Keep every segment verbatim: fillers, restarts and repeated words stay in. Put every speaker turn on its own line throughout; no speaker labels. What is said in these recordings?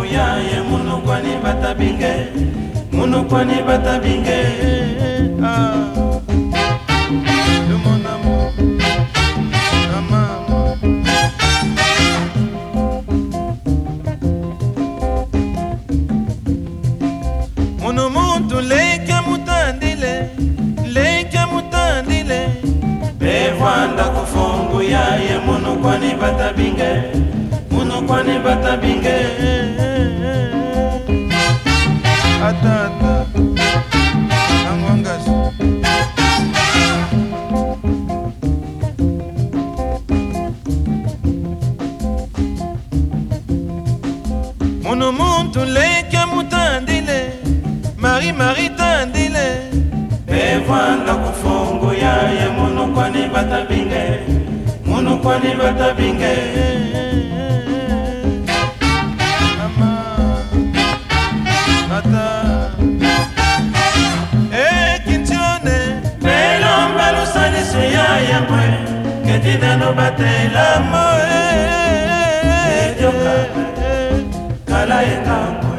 ya ye munu kwani batabinge munu kwani batabinge ah de mon amour ta maman munu muntu leke mutandile leke mutandile bevanda kufungu ya ye munu kwani batabinge munu kwani batabinge atata angwangazi munu muntu leke mutandile mari mari tandile bevanda kufungu ya ye munu kwani batabinge munu kwani batabinge Ketina no batela moe Edioka Kala ekangwe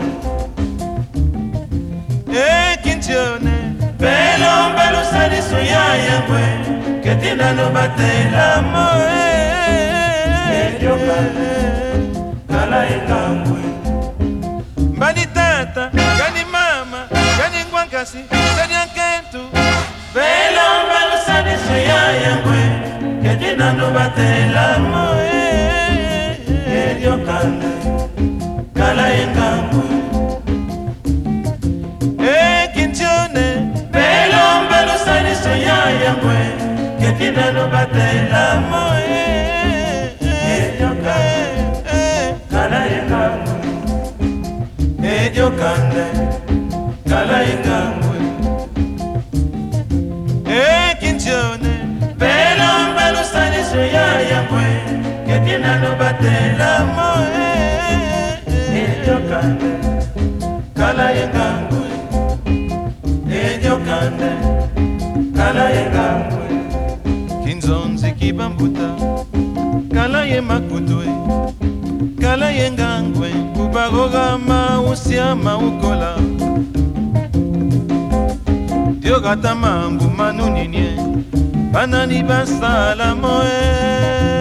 E kintione Belo mbelo sani suya yangwe Ketina no batela moe Edioka Kala ekangwe Mbani tata, gani mama, gani ngwankasi, sani ankentu Belo mbelo sani suya yangwe Ketina no batela moe Ediokande Kala engangwe E kintione Belo mbelo sani soya yangwe Ketina no batela moe Ediokande Kala engangwe Ediokande Kala engangwe E kintione Belo mbelo sani soya yangwe Ketina no batela moe Ediokande Kala engangwe Ediokande Kala engangwe Kinzonzi kibambuta Kala ye makutwe Kala ye ngangwe Kubagoga mausia maukola Diogata mambu manuninye Banani basala moe